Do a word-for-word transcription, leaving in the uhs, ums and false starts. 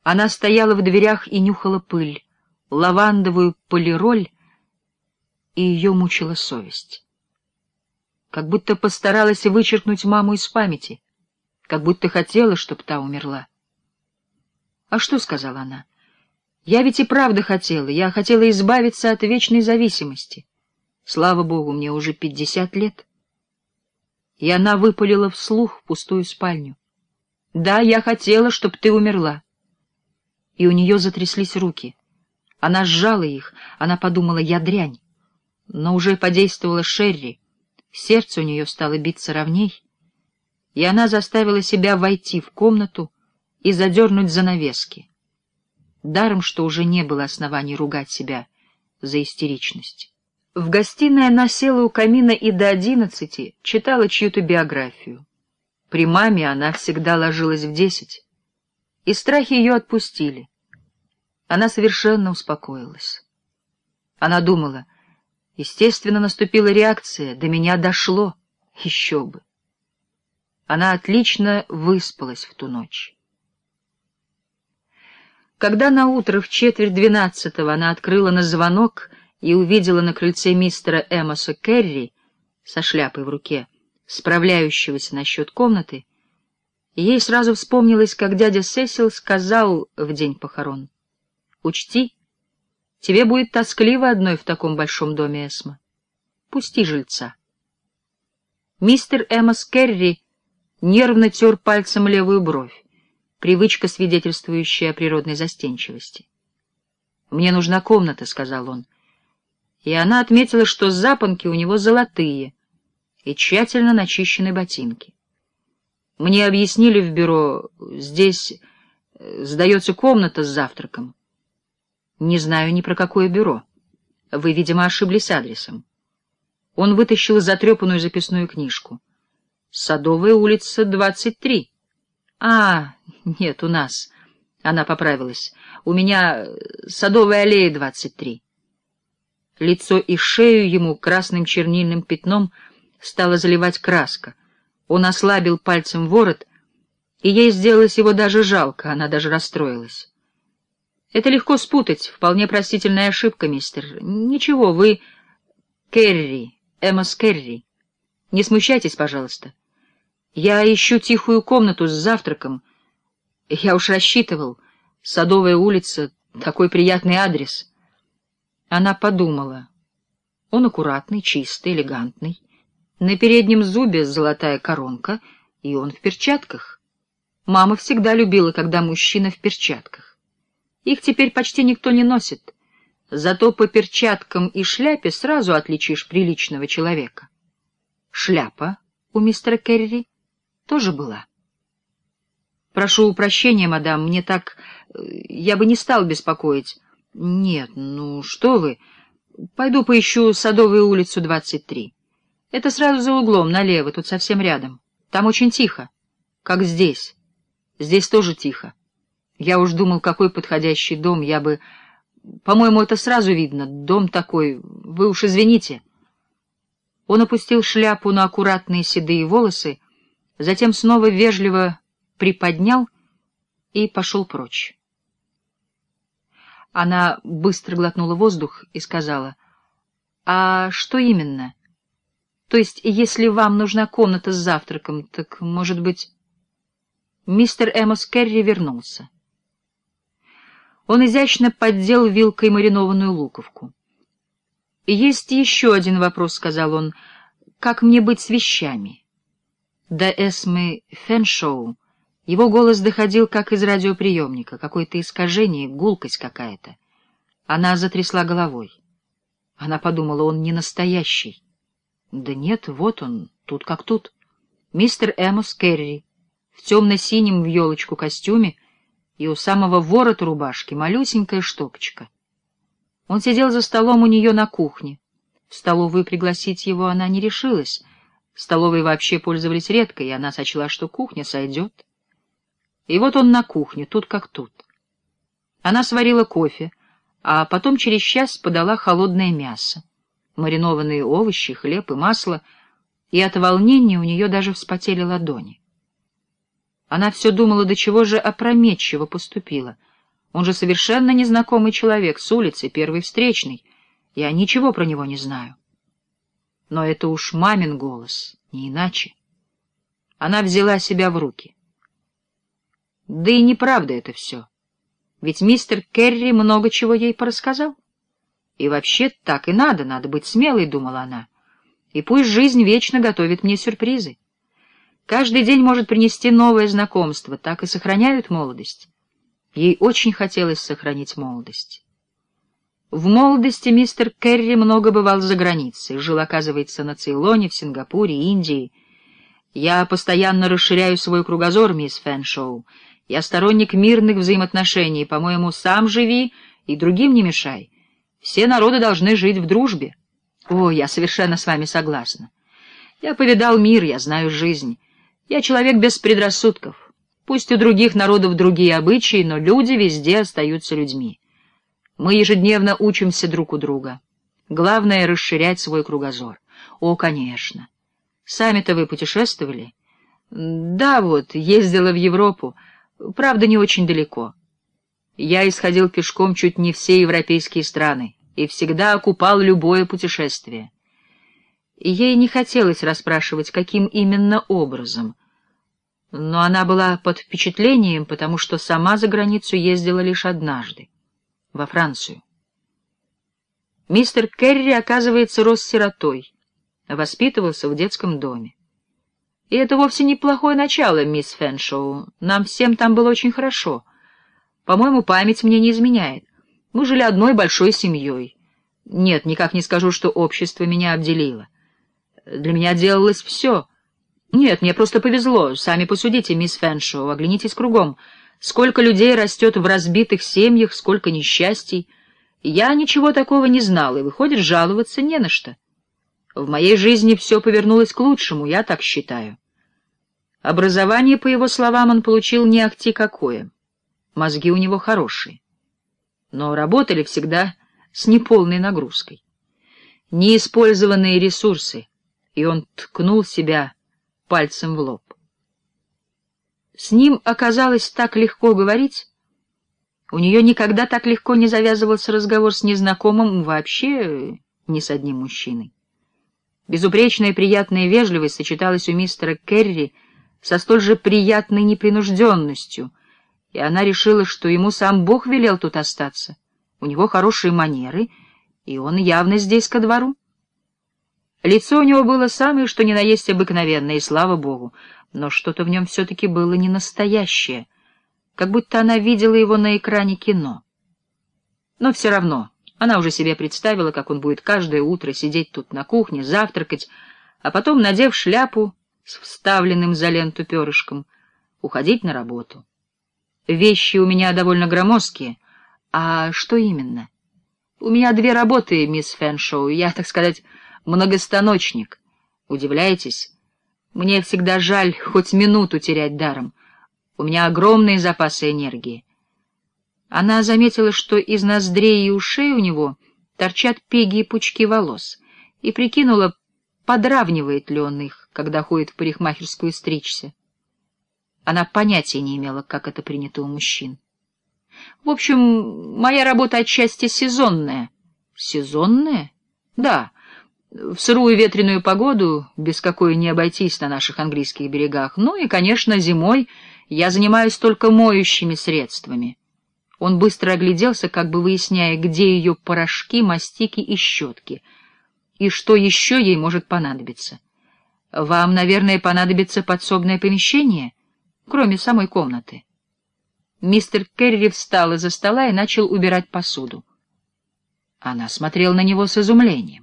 Она стояла в дверях и нюхала пыль, лавандовую полироль, и ее мучила совесть. Как будто постаралась вычеркнуть маму из памяти, как будто хотела, чтобы та умерла. «А что?» — сказала она. «Я ведь и правда хотела, я хотела избавиться от вечной зависимости. Слава богу, мне уже пятьдесят лет». И она выпалила вслух в пустую спальню. «Да, я хотела, чтобы ты умерла». И у нее затряслись руки. Она сжала их, она подумала: я дрянь. Но уже подействовала Шерри, сердце у нее стало биться ровней, и она заставила себя войти в комнату и задернуть занавески. Даром, что уже не было оснований ругать себя за истеричность. В гостиной она села у камина и до одиннадцати читала чью-то биографию. При маме она всегда ложилась в десять, и страхи ее отпустили. Она совершенно успокоилась. Она думала: естественно, наступила реакция, до меня дошло, еще бы. Она отлично выспалась в ту ночь. Когда наутро в четверть двенадцатого она открыла на звонок и увидела на крыльце мистера Эмоса Керри со шляпой в руке, справляющегося насчет комнаты, ей сразу вспомнилось, как дядя Сесил сказал в день похорон: «Учти, тебе будет тоскливо одной в таком большом доме, Эсма. Пусти жильца». Мистер Эмос Керри нервно тер пальцем левую бровь, привычка, свидетельствующая о природной застенчивости. «Мне нужна комната», — сказал он. И она отметила, что запонки у него золотые и тщательно начищены ботинки. «Мне объяснили в бюро, здесь сдается комната с завтраком». «Не знаю ни про какое бюро. Вы, видимо, ошиблись адресом». Он вытащил затрепанную записную книжку. «Садовая улица, двадцать три». «А, нет, у нас». Она поправилась. «У меня Садовая аллея, двадцать три». Лицо и шею ему красным чернильным пятном стала заливать краска. Он ослабил пальцем ворот, и ей сделалось его даже жалко, она даже расстроилась. «Это легко спутать, вполне простительная ошибка, мистер. Ничего, вы Керри, Эмос Керри. Не смущайтесь, пожалуйста. Я ищу тихую комнату с завтраком. Я уж рассчитывал. Садовая улица, такой приятный адрес». Она подумала. Он аккуратный, чистый, элегантный. На переднем зубе золотая коронка, и он в перчатках. Мама всегда любила, когда мужчина в перчатках. Их теперь почти никто не носит. Зато по перчаткам и шляпе сразу отличишь приличного человека. Шляпа у мистера Керри тоже была. «Прошу прощения, мадам, мне так... Я бы не стал беспокоить». «Нет, ну что вы. Пойду поищу Садовую улицу, двадцать три. Это сразу за углом, налево, тут совсем рядом. Там очень тихо, как здесь. Здесь тоже тихо. Я уж думал, какой подходящий дом, я бы... По-моему, это сразу видно, дом такой, вы уж извините». Он опустил шляпу на аккуратные седые волосы, затем снова вежливо приподнял и пошел прочь. Она быстро глотнула воздух и сказала: «А что именно? То есть, если вам нужна комната с завтраком, так, может быть...» Мистер Эмос Керри вернулся. Он изящно поддел вилкой маринованную луковку. «Есть еще один вопрос», — сказал он. «Как мне быть с вещами?» До Эсмы Фэншоу его голос доходил, как из радиоприемника, какое-то искажение, гулкость какая-то. Она затрясла головой. Она подумала: он не настоящий. Да нет, вот он, тут как тут. Мистер Эмос Керри в темно-синем в елочку костюме, и у самого ворота рубашки малюсенькая штопочка. Он сидел за столом у нее на кухне. В столовую пригласить его она не решилась. Столовой вообще пользовались редко, и она сочла, что кухня сойдет. И вот он на кухне, тут как тут. Она сварила кофе, а потом через час подала холодное мясо, маринованные овощи, хлеб и масло, и от волнения у нее даже вспотели ладони. Она все думала, до чего же опрометчиво поступила. Он же совершенно незнакомый человек с улицы, первый встречный. Я ничего про него не знаю. Но это уж мамин голос, не иначе. Она взяла себя в руки. Да и неправда это все. Ведь мистер Керри много чего ей порассказал. И вообще так и надо, надо быть смелой, думала она. И пусть жизнь вечно готовит мне сюрпризы. Каждый день может принести новое знакомство, так и сохраняют молодость. Ей очень хотелось сохранить молодость. В молодости мистер Керри много бывал за границей, жил, оказывается, на Цейлоне, в Сингапуре, Индии. Я постоянно расширяю свой кругозор, мисс Фэншоу. Я сторонник мирных взаимоотношений, по-моему, сам живи и другим не мешай. Все народы должны жить в дружбе. О, я совершенно с вами согласна. Я повидал мир, я знаю жизнь. Я человек без предрассудков. Пусть у других народов другие обычаи, но люди везде остаются людьми. Мы ежедневно учимся друг у друга. Главное — расширять свой кругозор. О, конечно. Сами-то вы путешествовали? Да, вот, ездила в Европу. Правда, не очень далеко. Я исходил пешком чуть не все европейские страны и всегда окупал любое путешествие. И ей не хотелось расспрашивать, каким именно образом. Но она была под впечатлением, потому что сама за границу ездила лишь однажды, во Францию. Мистер Керри, оказывается, рос сиротой, воспитывался в детском доме. И это вовсе неплохое начало, мисс Фэншоу. Нам всем там было очень хорошо. По-моему, память мне не изменяет. Мы жили одной большой семьей. Нет, никак не скажу, что общество меня обделило. Для меня делалось все. Нет, мне просто повезло. Сами посудите, мисс Фэншоу, оглянитесь кругом. Сколько людей растет в разбитых семьях, сколько несчастий. Я ничего такого не знала, и, выходит, жаловаться не на что. В моей жизни все повернулось к лучшему, я так считаю. Образование, по его словам, он получил не ахти какое. Мозги у него хорошие. Но работали всегда с неполной нагрузкой. Неиспользованные ресурсы, и он ткнул себя пальцем в лоб. С ним оказалось так легко говорить. У нее никогда так легко не завязывался разговор с незнакомым, вообще ни с одним мужчиной. Безупречная приятная вежливость сочеталась у мистера Керри со столь же приятной непринужденностью, и она решила, что ему сам Бог велел тут остаться. У него хорошие манеры, и он явно здесь ко двору. Лицо у него было самое, что ни на есть обыкновенное, и слава Богу, но что-то в нем все-таки было не настоящее, как будто она видела его на экране кино. Но все равно она уже себе представила, как он будет каждое утро сидеть тут на кухне, завтракать, а потом, надев шляпу с вставленным за ленту перышком, уходить на работу. Вещи у меня довольно громоздкие. А что именно? У меня две работы, мисс Фэншоу, я, так сказать, многостаночник. Удивляетесь? Мне всегда жаль хоть минуту терять даром. У меня огромные запасы энергии. Она заметила, что из ноздрей и ушей у него торчат пеги и пучки волос, и прикинула, подравнивает ли он их, когда ходит в парикмахерскую стричься. Она понятия не имела, как это принято у мужчин. В общем, моя работа отчасти сезонная. Сезонная? Да. В сырую ветреную погоду, без какой не обойтись на наших английских берегах. Ну и, конечно, зимой я занимаюсь только моющими средствами. Он быстро огляделся, как бы выясняя, где ее порошки, мастики и щетки, и что еще ей может понадобиться. Вам, наверное, понадобится подсобное помещение, кроме самой комнаты. Мистер Керри встал из-за стола и начал убирать посуду. Она смотрела на него с изумлением.